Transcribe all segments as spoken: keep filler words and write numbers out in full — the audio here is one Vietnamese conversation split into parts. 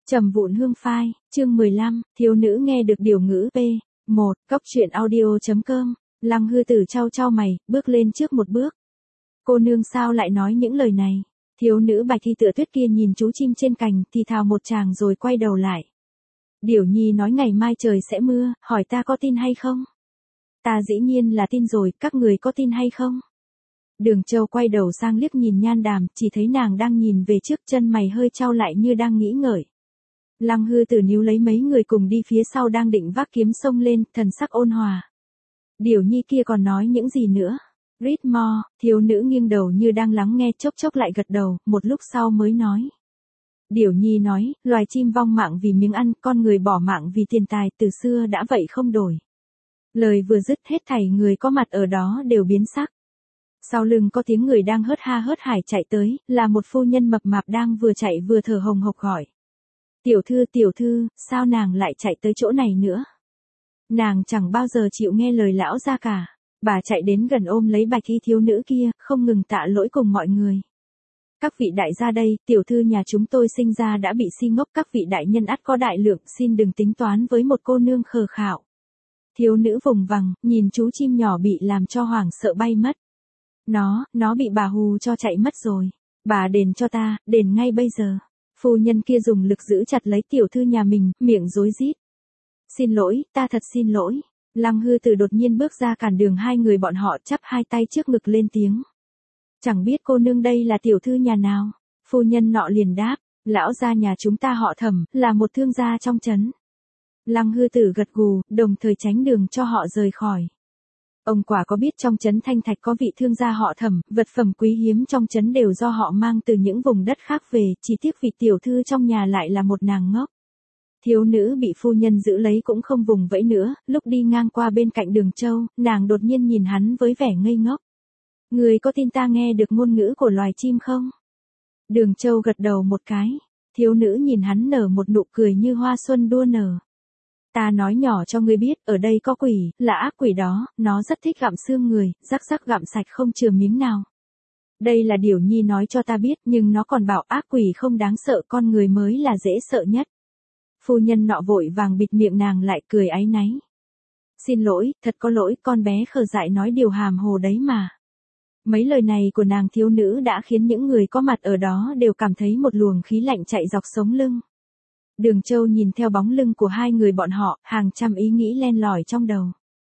Trầm vụn hương phai, chương mười lăm, thiếu nữ nghe được điều ngữ P. một, cốc truyện audio.com, Lăng Hư Tử trao trao mày, bước lên trước một bước. Cô nương sao lại nói những lời này? Thiếu nữ Bạch Thi Tựa Tuyết kia nhìn chú chim trên cành thì thào một tràng rồi quay đầu lại. Điểu Nhi nói ngày mai trời sẽ mưa, hỏi ta có tin hay không? Ta dĩ nhiên là tin rồi, các người có tin hay không? Đường Châu quay đầu sang liếc nhìn Nhan Đàm, chỉ thấy nàng đang nhìn về trước, chân mày hơi chau lại như đang nghĩ ngợi. Lăng Hư Tử níu lấy mấy người cùng đi phía sau đang định vác kiếm xông lên, thần sắc ôn hòa. Điểu Nhi kia còn nói những gì nữa? Read more, thiếu nữ nghiêng đầu như đang lắng nghe, chốc chốc lại gật đầu, một lúc sau mới nói. Điểu Nhi nói, loài chim vong mạng vì miếng ăn, con người bỏ mạng vì tiền tài, từ xưa đã vậy không đổi. Lời vừa dứt, hết thảy người có mặt ở đó đều biến sắc. Sau lưng có tiếng người đang hớt ha hớt hải chạy tới, là một phu nhân mập mạp đang vừa chạy vừa thở hồng hộc hỏi. Tiểu thư, tiểu thư, sao nàng lại chạy tới chỗ này nữa? Nàng chẳng bao giờ chịu nghe lời lão gia cả. Bà chạy đến gần ôm lấy Bạch Y thiếu nữ kia, không ngừng tạ lỗi cùng mọi người. Các vị đại gia đây, tiểu thư nhà chúng tôi sinh ra đã bị si ngốc, các vị đại nhân ắt có đại lượng, xin đừng tính toán với một cô nương khờ khạo. Thiếu nữ vùng vằng, nhìn chú chim nhỏ bị làm cho hoảng sợ bay mất. Nó, nó bị bà hù cho chạy mất rồi. Bà đền cho ta, đền ngay bây giờ. Phu nhân kia dùng lực giữ chặt lấy tiểu thư nhà mình, miệng rối rít. Xin lỗi, ta thật xin lỗi. Lăng Hư Tử đột nhiên bước ra cản đường hai người bọn họ, chắp hai tay trước ngực lên tiếng. Chẳng biết cô nương đây là tiểu thư nhà nào? Phu nhân nọ liền đáp, lão gia nhà chúng ta họ Thẩm, là một thương gia trong trấn. Lăng Hư Tử gật gù, đồng thời tránh đường cho họ rời khỏi. Ông quả có biết trong trấn Thanh Thạch có vị thương gia họ Thẩm, vật phẩm quý hiếm trong trấn đều do họ mang từ những vùng đất khác về, chỉ tiếc vị tiểu thư trong nhà lại là một nàng ngốc. Thiếu nữ bị phu nhân giữ lấy cũng không vùng vẫy nữa, lúc đi ngang qua bên cạnh Đường Châu, nàng đột nhiên nhìn hắn với vẻ ngây ngốc. Người có tin ta nghe được ngôn ngữ của loài chim không? Đường Châu gật đầu một cái, thiếu nữ nhìn hắn nở một nụ cười như hoa xuân đua nở. Ta nói nhỏ cho ngươi biết, ở đây có quỷ, là ác quỷ đó, nó rất thích gặm xương người, rắc rắc gặm sạch không chừa miếng nào. Đây là Điểu Nhi nói cho ta biết, nhưng nó còn bảo ác quỷ không đáng sợ, con người mới là dễ sợ nhất. Phu nhân nọ vội vàng bịt miệng nàng lại, cười áy náy. Xin lỗi, thật có lỗi, con bé khờ dại nói điều hàm hồ đấy mà. Mấy lời này của nàng thiếu nữ đã khiến những người có mặt ở đó đều cảm thấy một luồng khí lạnh chạy dọc sống lưng. Đường Châu nhìn theo bóng lưng của hai người bọn họ, hàng trăm ý nghĩ len lỏi trong đầu.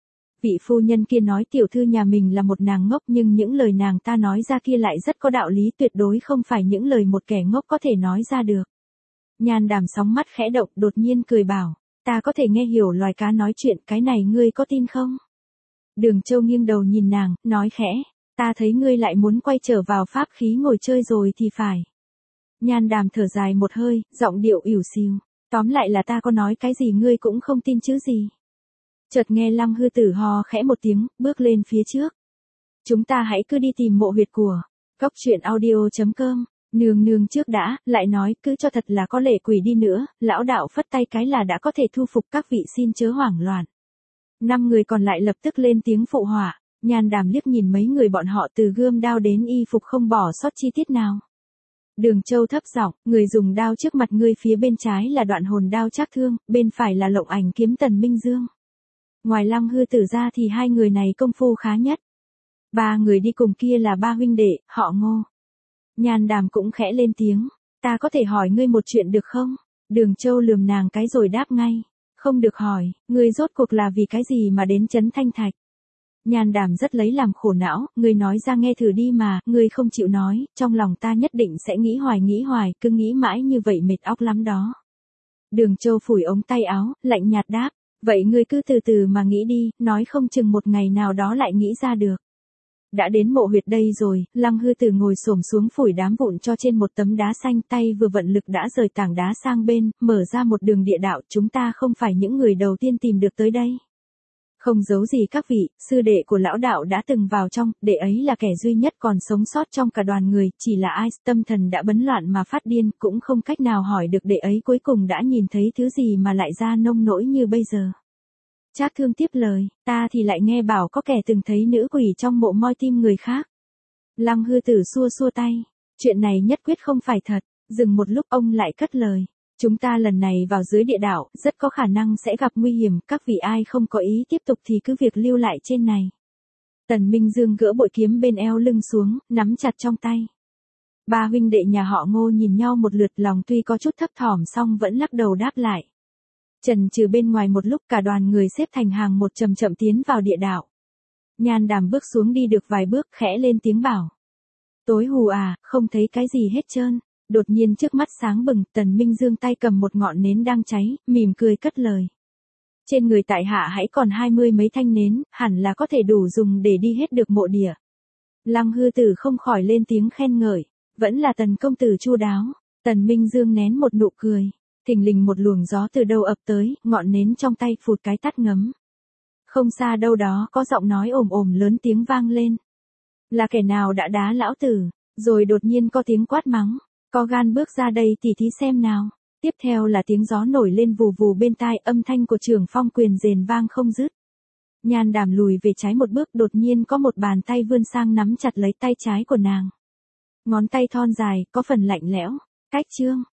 Vị phu nhân kia nói tiểu thư nhà mình là một nàng ngốc, nhưng những lời nàng ta nói ra kia lại rất có đạo lý, tuyệt đối không phải những lời một kẻ ngốc có thể nói ra được. Nhan Đàm sóng mắt khẽ động, đột nhiên cười bảo, ta có thể nghe hiểu loài cá nói chuyện, cái này ngươi có tin không? Đường Châu nghiêng đầu nhìn nàng, nói khẽ, ta thấy ngươi lại muốn quay trở vào pháp khí ngồi chơi rồi thì phải. Nhan Đàm thở dài một hơi, giọng điệu ỉu xìu, tóm lại là ta có nói cái gì ngươi cũng không tin chứ gì. Chợt nghe Lăng Hư Tử ho khẽ một tiếng, bước lên phía trước. Chúng ta hãy cứ đi tìm mộ huyệt của cốc truyện audio.com. Nương nương trước đã, lại nói, cứ cho thật là có lệ quỷ đi nữa, lão đạo phất tay cái là đã có thể thu phục, các vị xin chớ hoảng loạn. Năm người còn lại lập tức lên tiếng phụ họa. Nhan Đàm liếc nhìn mấy người bọn họ từ gươm đao đến y phục không bỏ sót chi tiết nào. Đường Châu thấp giọng, người dùng đao trước mặt ngươi phía bên trái là đoạn hồn đao Trác Thương, bên phải là Lộng Ảnh kiếm Tần Minh Dương. Ngoài Lăng Hư Tử ra thì hai người này công phu khá nhất. Ba người đi cùng kia là ba huynh đệ, họ Ngô. Nhan Đàm cũng khẽ lên tiếng, ta có thể hỏi ngươi một chuyện được không? Đường Châu lườm nàng cái rồi đáp ngay, không được hỏi, ngươi rốt cuộc là vì cái gì mà đến trấn Thanh Thạch? Nhan Đàm rất lấy làm khổ não, ngươi nói ra nghe thử đi mà, ngươi không chịu nói, trong lòng ta nhất định sẽ nghĩ hoài nghĩ hoài, cứ nghĩ mãi như vậy mệt óc lắm đó. Đường Châu phủi ống tay áo, lạnh nhạt đáp, vậy ngươi cứ từ từ mà nghĩ đi, nói không chừng một ngày nào đó lại nghĩ ra được. Đã đến mộ huyệt đây rồi, Lăng Hư Tử ngồi xổm xuống phủi đám vụn cho trên một tấm đá xanh, tay vừa vận lực đã rời tảng đá sang bên, mở ra một đường địa đạo, chúng ta không phải những người đầu tiên tìm được tới đây. Không giấu gì các vị, sư đệ của lão đạo đã từng vào trong, đệ ấy là kẻ duy nhất còn sống sót trong cả đoàn người, chỉ là ai, tâm thần đã bấn loạn mà phát điên, cũng không cách nào hỏi được đệ ấy cuối cùng đã nhìn thấy thứ gì mà lại ra nông nỗi như bây giờ. Trác Thương tiếp lời, ta thì lại nghe bảo có kẻ từng thấy nữ quỷ trong mộ moi tim người khác. Lăng Hư Tử xua xua tay, chuyện này nhất quyết không phải thật, dừng một lúc ông lại cất lời. Chúng ta lần này vào dưới địa đạo, rất có khả năng sẽ gặp nguy hiểm, các vị ai không có ý tiếp tục thì cứ việc lưu lại trên này. Tần Minh Dương gỡ bội kiếm bên eo lưng xuống, nắm chặt trong tay. Ba huynh đệ nhà họ Ngô nhìn nhau một lượt, lòng tuy có chút thấp thỏm song vẫn lắc đầu đáp lại. Chần chừ bên ngoài một lúc, cả đoàn người xếp thành hàng một chậm chậm tiến vào địa đạo. Nhan Đàm bước xuống đi được vài bước, khẽ lên tiếng bảo. Tối hù à, không thấy cái gì hết trơn. Đột nhiên trước mắt sáng bừng, Tần Minh Dương tay cầm một ngọn nến đang cháy, mỉm cười cất lời. Trên người tại hạ hãy còn hai mươi mấy thanh nến, hẳn là có thể đủ dùng để đi hết được mộ địa. Lăng Hư Tử không khỏi lên tiếng khen ngợi, vẫn là Tần công tử chu đáo. Tần Minh Dương nén một nụ cười, thình lình một luồng gió từ đâu ập tới, ngọn nến trong tay phụt cái tắt ngấm. Không xa đâu đó có giọng nói ồm ồm lớn tiếng vang lên. Là kẻ nào đã đá lão tử, rồi đột nhiên có tiếng quát mắng. Có gan bước ra đây tỉ thí xem nào. Tiếp theo là tiếng gió nổi lên vù vù bên tai, âm thanh của Trường Phong quyền rền vang không dứt. Nhan Đàm lùi về trái một bước, đột nhiên có một bàn tay vươn sang nắm chặt lấy tay trái của nàng. Ngón tay thon dài, có phần lạnh lẽo. Cách chương.